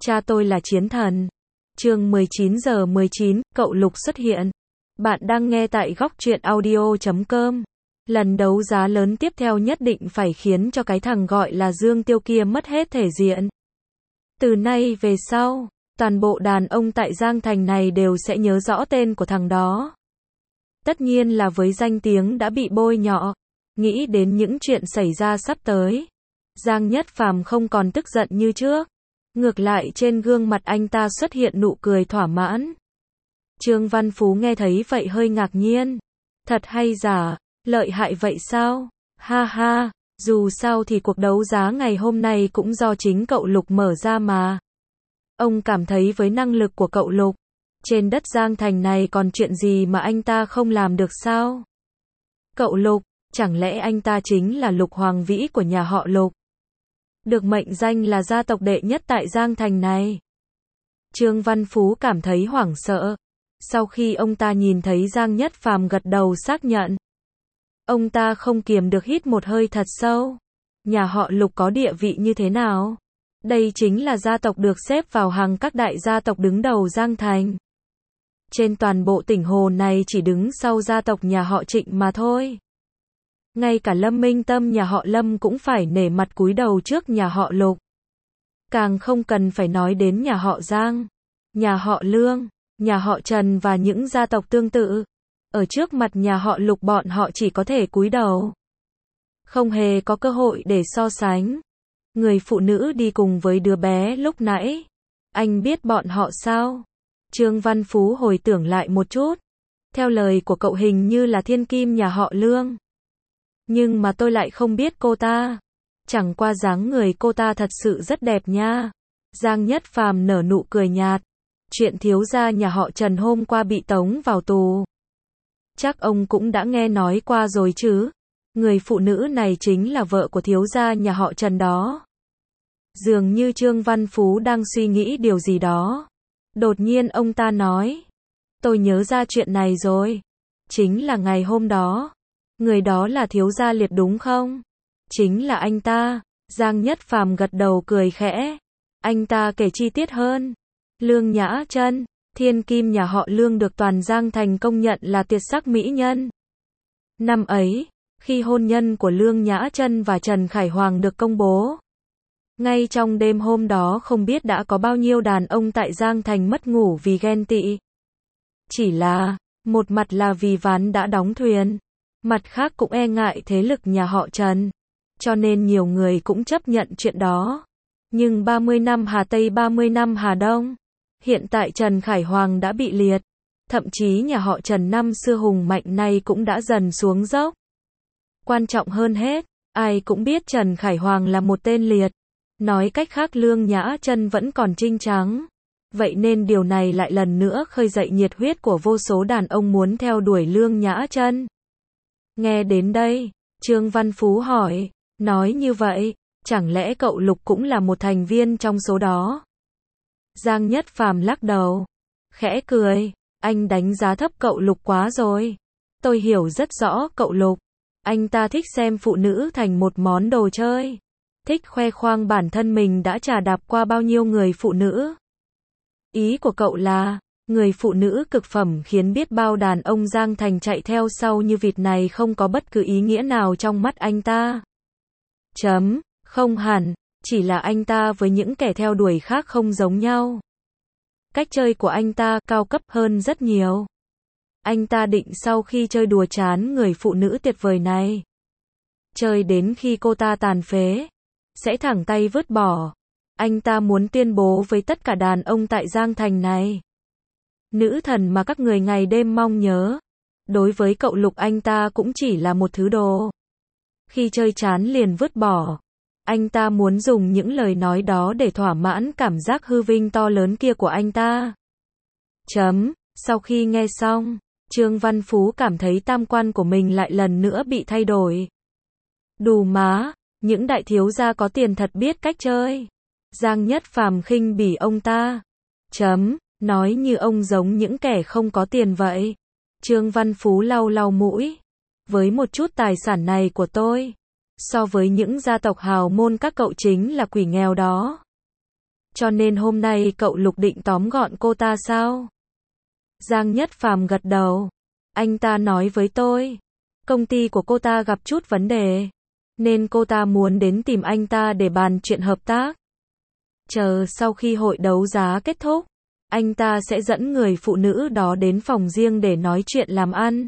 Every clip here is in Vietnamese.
Cha tôi là chiến thần. Chương 19:19, cậu Lục xuất hiện. Bạn đang nghe tại góc truyện audio.com. Lần đấu giá lớn tiếp theo nhất định phải khiến cho cái thằng gọi là Dương Tiêu kia mất hết thể diện. Từ nay về sau, toàn bộ đàn ông tại Giang Thành này đều sẽ nhớ rõ tên của thằng đó. Tất nhiên là với danh tiếng đã bị bôi nhọ, nghĩ đến những chuyện xảy ra sắp tới, Giang Nhất Phàm không còn tức giận như trước. Ngược lại trên gương mặt anh ta xuất hiện nụ cười thỏa mãn. Trương Văn Phú nghe thấy vậy hơi ngạc nhiên. Thật hay giả, lợi hại vậy sao? Ha ha, dù sao thì cuộc đấu giá ngày hôm nay cũng do chính cậu Lục mở ra mà. Ông cảm thấy với năng lực của cậu Lục, trên đất Giang Thành này còn chuyện gì mà anh ta không làm được sao? Cậu Lục, chẳng lẽ anh ta chính là Lục Hoàng Vĩ của nhà họ Lục? Được mệnh danh là gia tộc đệ nhất tại Giang Thành này. Trương Văn Phú cảm thấy hoảng sợ. Sau khi ông ta nhìn thấy Giang Nhất Phàm gật đầu xác nhận, ông ta không kiềm được hít một hơi thật sâu. Nhà họ Lục có địa vị như thế nào? Đây chính là gia tộc được xếp vào hàng các đại gia tộc đứng đầu Giang Thành. Trên toàn bộ tỉnh Hồ này chỉ đứng sau gia tộc nhà họ Trịnh mà thôi. Ngay cả Lâm Minh Tâm nhà họ Lâm cũng phải nể mặt cúi đầu trước nhà họ Lục. Càng không cần phải nói đến nhà họ Giang, nhà họ Lương, nhà họ Trần và những gia tộc tương tự. Ở trước mặt nhà họ Lục bọn họ chỉ có thể cúi đầu. Không hề có cơ hội để so sánh. Người phụ nữ đi cùng với đứa bé lúc nãy, anh biết bọn họ sao? Trương Văn Phú hồi tưởng lại một chút. Theo lời của cậu hình như là thiên kim nhà họ Lương. Nhưng mà tôi lại không biết cô ta. Chẳng qua dáng người cô ta thật sự rất đẹp nha. Giang Nhất Phàm nở nụ cười nhạt. Chuyện thiếu gia nhà họ Trần hôm qua bị tống vào tù, chắc ông cũng đã nghe nói qua rồi chứ. Người phụ nữ này chính là vợ của thiếu gia nhà họ Trần đó. Dường như Trương Văn Phú đang suy nghĩ điều gì đó. Đột nhiên ông ta nói, tôi nhớ ra chuyện này rồi. Chính là ngày hôm đó. Người đó là thiếu gia Liệt đúng không? Chính là anh ta. Giang Nhất Phàm gật đầu cười khẽ. Anh ta kể chi tiết hơn. Lương Nhã Chân, thiên kim nhà họ Lương được toàn Giang Thành công nhận là tuyệt sắc mỹ nhân. Năm ấy, khi hôn nhân của Lương Nhã Chân và Trần Khải Hoàng được công bố, ngay trong đêm hôm đó không biết đã có bao nhiêu đàn ông tại Giang Thành mất ngủ vì ghen tị. Chỉ là, một mặt là vì ván đã đóng thuyền, mặt khác cũng e ngại thế lực nhà họ Trần, cho nên nhiều người cũng chấp nhận chuyện đó. Nhưng 30 năm Hà Tây 30 năm Hà Đông, hiện tại Trần Khải Hoàng đã bị liệt, thậm chí nhà họ Trần năm xưa hùng mạnh này cũng đã dần xuống dốc. Quan trọng hơn hết, ai cũng biết Trần Khải Hoàng là một tên liệt, nói cách khác Lương Nhã Chân vẫn còn trinh trắng. Vậy nên điều này lại lần nữa khơi dậy nhiệt huyết của vô số đàn ông muốn theo đuổi Lương Nhã Chân. Nghe đến đây, Trương Văn Phú hỏi, nói như vậy, chẳng lẽ cậu Lục cũng là một thành viên trong số đó? Giang Nhất Phàm lắc đầu, khẽ cười, anh đánh giá thấp cậu Lục quá rồi. Tôi hiểu rất rõ cậu Lục, anh ta thích xem phụ nữ thành một món đồ chơi, thích khoe khoang bản thân mình đã trà đạp qua bao nhiêu người phụ nữ. Ý của cậu là, người phụ nữ cực phẩm khiến biết bao đàn ông Giang Thành chạy theo sau như vịt này không có bất cứ ý nghĩa nào trong mắt anh ta. Không hẳn, chỉ là anh ta với những kẻ theo đuổi khác không giống nhau. Cách chơi của anh ta cao cấp hơn rất nhiều. Anh ta định sau khi chơi đùa chán người phụ nữ tuyệt vời này, chơi đến khi cô ta tàn phế, sẽ thẳng tay vứt bỏ. Anh ta muốn tuyên bố với tất cả đàn ông tại Giang Thành này, nữ thần mà các người ngày đêm mong nhớ, đối với cậu Lục anh ta cũng chỉ là một thứ đồ. Khi chơi chán liền vứt bỏ. Anh ta muốn dùng những lời nói đó để thỏa mãn cảm giác hư vinh to lớn kia của anh ta. Sau khi nghe xong, Trương Văn Phú cảm thấy tam quan của mình lại lần nữa bị thay đổi. Đù má, những đại thiếu gia có tiền thật biết cách chơi. Giang Nhất Phàm khinh bỉ ông ta. Nói như ông giống những kẻ không có tiền vậy. Trương Văn Phú lau lau mũi. Với một chút tài sản này của tôi, so với những gia tộc hào môn các cậu chính là quỷ nghèo đó. Cho nên hôm nay cậu Lục định tóm gọn cô ta sao? Giang Nhất Phàm gật đầu. Anh ta nói với tôi, công ty của cô ta gặp chút vấn đề, nên cô ta muốn đến tìm anh ta để bàn chuyện hợp tác. Chờ sau khi hội đấu giá kết thúc, anh ta sẽ dẫn người phụ nữ đó đến phòng riêng để nói chuyện làm ăn.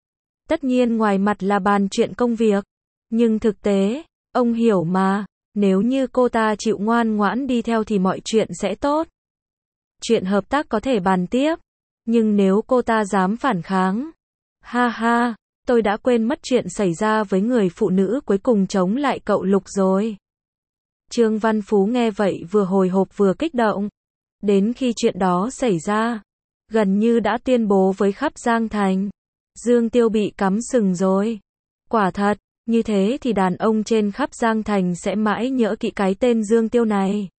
Tất nhiên ngoài mặt là bàn chuyện công việc, nhưng thực tế, ông hiểu mà, nếu như cô ta chịu ngoan ngoãn đi theo thì mọi chuyện sẽ tốt. Chuyện hợp tác có thể bàn tiếp, nhưng nếu cô ta dám phản kháng, ha ha, tôi đã quên mất chuyện xảy ra với người phụ nữ cuối cùng chống lại cậu Lục rồi. Trương Văn Phú nghe vậy vừa hồi hộp vừa kích động. Đến khi chuyện đó xảy ra, gần như đã tuyên bố với khắp Giang Thành, Dương Tiêu bị cắm sừng rồi. Quả thật, như thế thì đàn ông trên khắp Giang Thành sẽ mãi nhớ kỹ cái tên Dương Tiêu này.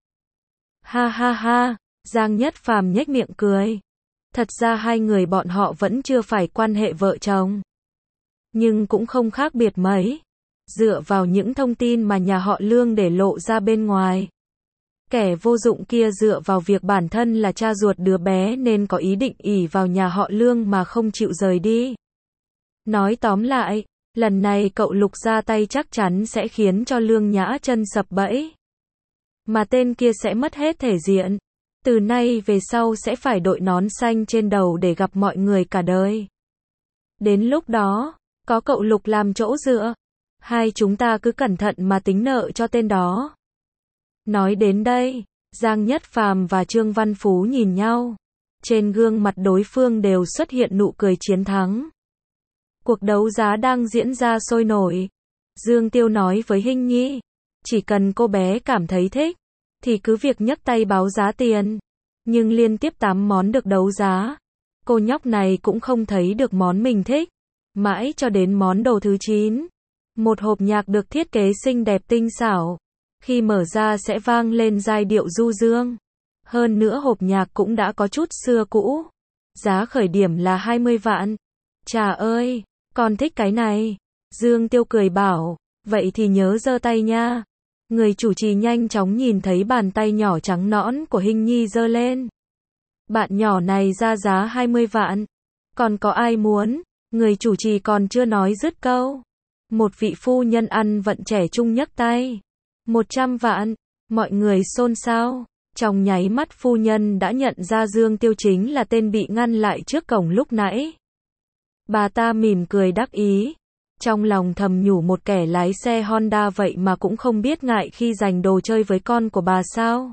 Ha ha ha, Giang Nhất Phàm nhếch miệng cười. Thật ra hai người bọn họ vẫn chưa phải quan hệ vợ chồng, nhưng cũng không khác biệt mấy. Dựa vào những thông tin mà nhà họ Lương để lộ ra bên ngoài, kẻ vô dụng kia dựa vào việc bản thân là cha ruột đứa bé nên có ý định ỷ vào nhà họ Lương mà không chịu rời đi. Nói tóm lại, lần này cậu Lục ra tay chắc chắn sẽ khiến cho Lương Nhã Chân sập bẫy. Mà tên kia sẽ mất hết thể diện. Từ nay về sau sẽ phải đội nón xanh trên đầu để gặp mọi người cả đời. Đến lúc đó, có cậu Lục làm chỗ dựa, hai chúng ta cứ cẩn thận mà tính nợ cho tên đó. Nói đến đây, Giang Nhất Phàm và Trương Văn Phú nhìn nhau. Trên gương mặt đối phương đều xuất hiện nụ cười chiến thắng. Cuộc đấu giá đang diễn ra sôi nổi. Dương Tiêu nói với Hinh Nhi, chỉ cần cô bé cảm thấy thích, thì cứ việc nhấc tay báo giá tiền. Nhưng liên tiếp 8 món được đấu giá, cô nhóc này cũng không thấy được món mình thích. Mãi cho đến món đồ thứ 9. Một hộp nhạc được thiết kế xinh đẹp tinh xảo. Khi mở ra sẽ vang lên giai điệu du dương. Hơn nữa hộp nhạc cũng đã có chút xưa cũ. Giá khởi điểm là 20 vạn. Chà ơi, con thích cái này. Dương Tiêu cười bảo, vậy thì nhớ giơ tay nha. Người chủ trì nhanh chóng nhìn thấy bàn tay nhỏ trắng nõn của Hinh Nhi giơ lên. Bạn nhỏ này ra giá 20 vạn. Còn có ai muốn? Người chủ trì còn chưa nói dứt câu. Một vị phu nhân ăn vận trẻ trung nhấc tay. 100 vạn. Mọi người xôn xao. Trong nháy mắt phu nhân đã nhận ra Dương Tiêu chính là tên bị ngăn lại trước cổng lúc nãy. Bà ta mỉm cười đắc ý. Trong lòng thầm nhủ một kẻ lái xe Honda vậy mà cũng không biết ngại khi giành đồ chơi với con của bà sao.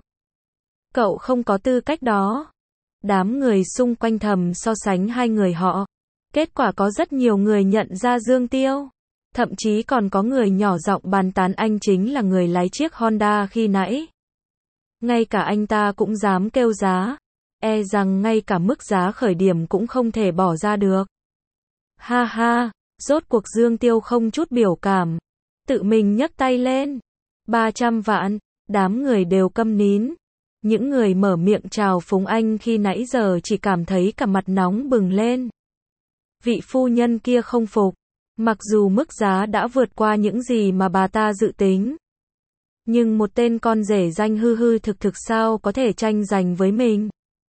Cậu không có tư cách đó. Đám người xung quanh thầm so sánh hai người họ. Kết quả có rất nhiều người nhận ra Dương Tiêu. Thậm chí còn có người nhỏ giọng bàn tán anh chính là người lái chiếc Honda khi nãy. Ngay cả anh ta cũng dám kêu giá. E rằng ngay cả mức giá khởi điểm cũng không thể bỏ ra được. Ha ha, rốt cuộc Dương Tiêu không chút biểu cảm. Tự mình nhấc tay lên. 300 vạn, đám người đều câm nín. Những người mở miệng chào phúng anh khi nãy giờ chỉ cảm thấy cả mặt nóng bừng lên. Vị phu nhân kia không phục. Mặc dù mức giá đã vượt qua những gì mà bà ta dự tính. Nhưng một tên con rể danh hư hư thực thực sao có thể tranh giành với mình.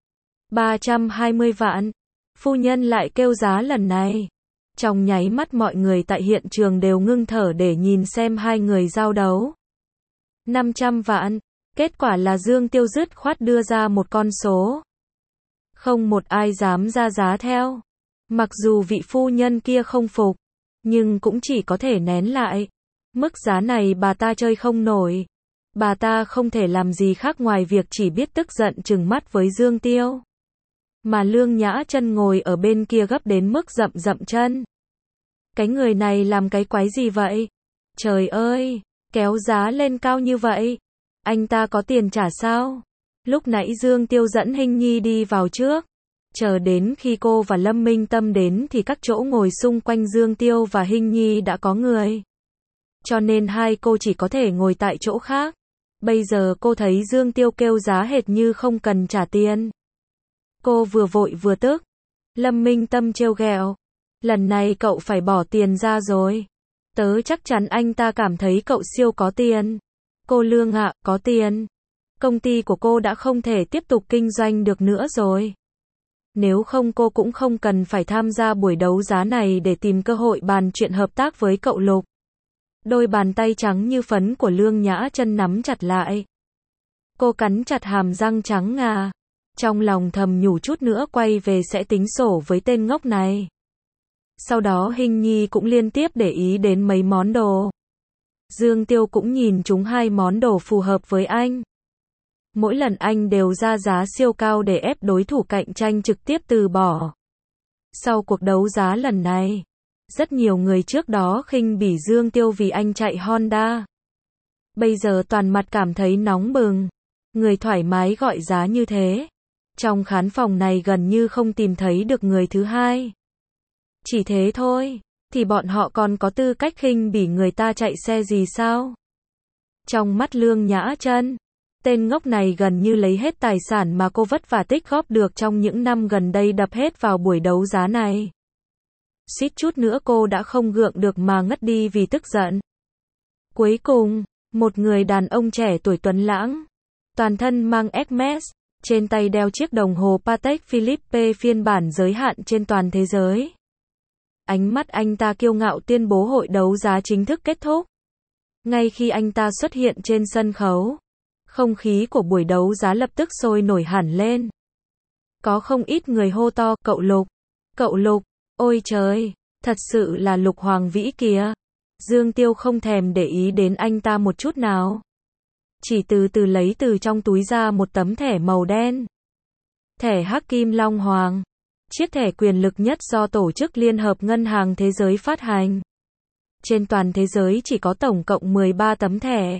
320 vạn. Phu nhân lại kêu giá lần này. Trong nháy mắt mọi người tại hiện trường đều ngưng thở để nhìn xem hai người giao đấu. 500 vạn. Kết quả là Dương Tiêu dứt khoát đưa ra một con số. Không một ai dám ra giá theo. Mặc dù vị phu nhân kia không phục, nhưng cũng chỉ có thể nén lại. Mức giá này bà ta chơi không nổi. Bà ta không thể làm gì khác ngoài việc chỉ biết tức giận trừng mắt với Dương Tiêu. Mà Lương Nhã Chân ngồi ở bên kia gấp đến mức rậm rậm chân. Cái người này làm cái quái gì vậy? Trời ơi, kéo giá lên cao như vậy. Anh ta có tiền trả sao? Lúc nãy Dương Tiêu dẫn Hinh Nhi đi vào trước. Chờ đến khi cô và Lâm Minh Tâm đến thì các chỗ ngồi xung quanh Dương Tiêu và Hinh Nhi đã có người. Cho nên hai cô chỉ có thể ngồi tại chỗ khác. Bây giờ cô thấy Dương Tiêu kêu giá hệt như không cần trả tiền. Cô vừa vội vừa tức. Lâm Minh Tâm trêu ghẹo. Lần này cậu phải bỏ tiền ra rồi. Tớ chắc chắn anh ta cảm thấy cậu siêu có tiền. Cô Lương ạ, có tiền. Công ty của cô đã không thể tiếp tục kinh doanh được nữa rồi. Nếu không cô cũng không cần phải tham gia buổi đấu giá này để tìm cơ hội bàn chuyện hợp tác với cậu Lục. Đôi bàn tay trắng như phấn của Lương Nhã Chân nắm chặt lại. Cô cắn chặt hàm răng trắng ngà. Trong lòng thầm nhủ chút nữa quay về sẽ tính sổ với tên ngốc này. Sau đó Hình Nhi cũng liên tiếp để ý đến mấy món đồ. Dương Tiêu cũng nhìn chúng 2 món đồ phù hợp với anh. Mỗi lần anh đều ra giá siêu cao để ép đối thủ cạnh tranh trực tiếp từ bỏ. Sau cuộc đấu giá lần này, rất nhiều người trước đó khinh bỉ Dương Tiêu vì anh chạy Honda. Bây giờ toàn mặt cảm thấy nóng bừng. Người thoải mái gọi giá như thế. Trong khán phòng này gần như không tìm thấy được người thứ hai. Chỉ thế thôi, thì bọn họ còn có tư cách khinh bỉ người ta chạy xe gì sao? Trong mắt Lương Nhã Chân, tên ngốc này gần như lấy hết tài sản mà cô vất vả tích góp được trong những năm gần đây đập hết vào buổi đấu giá này. Suýt chút nữa cô đã không gượng được mà ngất đi vì tức giận. Cuối cùng, một người đàn ông trẻ tuổi tuấn lãng, toàn thân mang Hermes, trên tay đeo chiếc đồng hồ Patek Philippe phiên bản giới hạn trên toàn thế giới. Ánh mắt anh ta kiêu ngạo tuyên bố hội đấu giá chính thức kết thúc. Ngay khi anh ta xuất hiện trên sân khấu, không khí của buổi đấu giá lập tức sôi nổi hẳn lên. Có không ít người hô to, cậu Lục, cậu Lục, ôi trời, thật sự là Lục Hoàng Vĩ kìa. Dương Tiêu không thèm để ý đến anh ta một chút nào. Chỉ từ từ lấy từ trong túi ra một tấm thẻ màu đen. Thẻ Hắc Kim Long Hoàng. Chiếc thẻ quyền lực nhất do Tổ chức Liên hợp Ngân hàng Thế giới phát hành. Trên toàn thế giới chỉ có tổng cộng 13 tấm thẻ.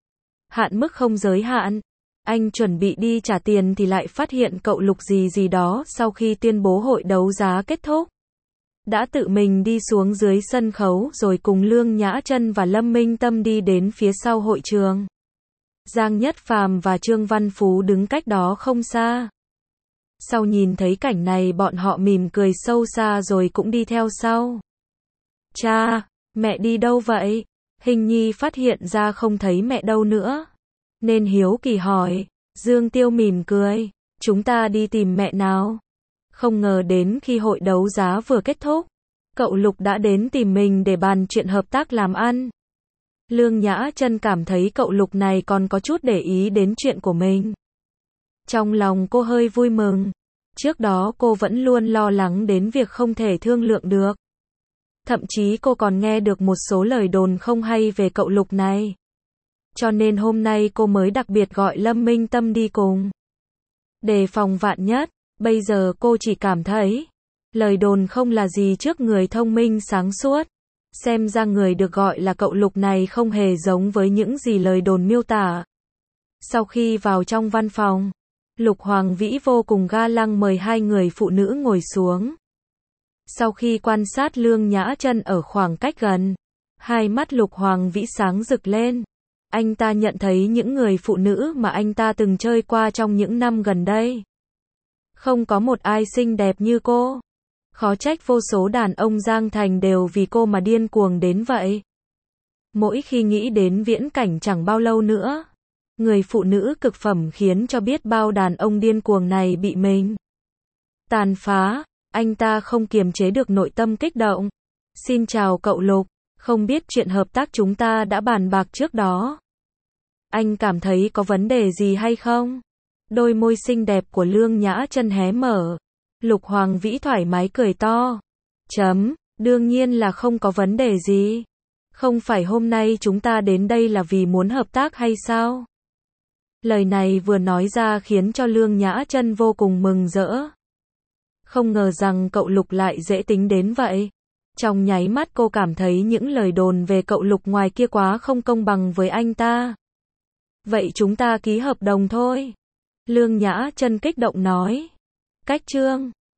Hạn mức không giới hạn. Anh chuẩn bị đi trả tiền thì lại phát hiện cậu Lục gì đó sau khi tuyên bố hội đấu giá kết thúc. Đã tự mình đi xuống dưới sân khấu rồi cùng Lương Nhã Chân và Lâm Minh Tâm đi đến phía sau hội trường. Giang Nhất Phàm và Trương Văn Phú đứng cách đó không xa. Sau nhìn thấy cảnh này bọn họ mỉm cười sâu xa rồi cũng đi theo sau. Cha, mẹ đi đâu vậy? Hình Nhi phát hiện ra không thấy mẹ đâu nữa, nên hiếu kỳ hỏi. Dương Tiêu mỉm cười, chúng ta đi tìm mẹ nào. Không ngờ đến khi hội đấu giá vừa kết thúc, cậu Lục đã đến tìm mình để bàn chuyện hợp tác làm ăn. Lương Nhã Chân cảm thấy cậu Lục này còn có chút để ý đến chuyện của mình. Trong lòng cô hơi vui mừng. Trước đó cô vẫn luôn lo lắng đến việc không thể thương lượng được. Thậm chí cô còn nghe được một số lời đồn không hay về cậu Lục này. Cho nên hôm nay cô mới đặc biệt gọi Lâm Minh Tâm đi cùng. Đề phòng vạn nhất, bây giờ cô chỉ cảm thấy lời đồn không là gì trước người thông minh sáng suốt. Xem ra người được gọi là cậu Lục này không hề giống với những gì lời đồn miêu tả. Sau khi vào trong văn phòng, Lục Hoàng Vĩ vô cùng ga lăng mời 2 người phụ nữ ngồi xuống. Sau khi quan sát Lương Nhã Chân ở khoảng cách gần, hai mắt Lục Hoàng Vĩ sáng rực lên. Anh ta nhận thấy những người phụ nữ mà anh ta từng chơi qua trong những năm gần đây. Không có một ai xinh đẹp như cô. Khó trách vô số đàn ông Giang Thành đều vì cô mà điên cuồng đến vậy. Mỗi khi nghĩ đến viễn cảnh chẳng bao lâu nữa, người phụ nữ cực phẩm khiến cho biết bao đàn ông điên cuồng này bị mình tàn phá, anh ta không kiềm chế được nội tâm kích động. Xin chào cậu Lục, không biết chuyện hợp tác chúng ta đã bàn bạc trước đó. Anh cảm thấy có vấn đề gì hay không? Đôi môi xinh đẹp của Lương Nhã Chân hé mở. Lục Hoàng Vĩ thoải mái cười to. Đương nhiên là không có vấn đề gì. Không phải hôm nay chúng ta đến đây là vì muốn hợp tác hay sao? Lời này vừa nói ra khiến cho Lương Nhã Chân vô cùng mừng rỡ. Không ngờ rằng cậu Lục lại dễ tính đến vậy. Trong nháy mắt cô cảm thấy những lời đồn về cậu Lục ngoài kia quá không công bằng với anh ta. Vậy chúng ta ký hợp đồng thôi. Lương Nhã Chân kích động nói. Cách chương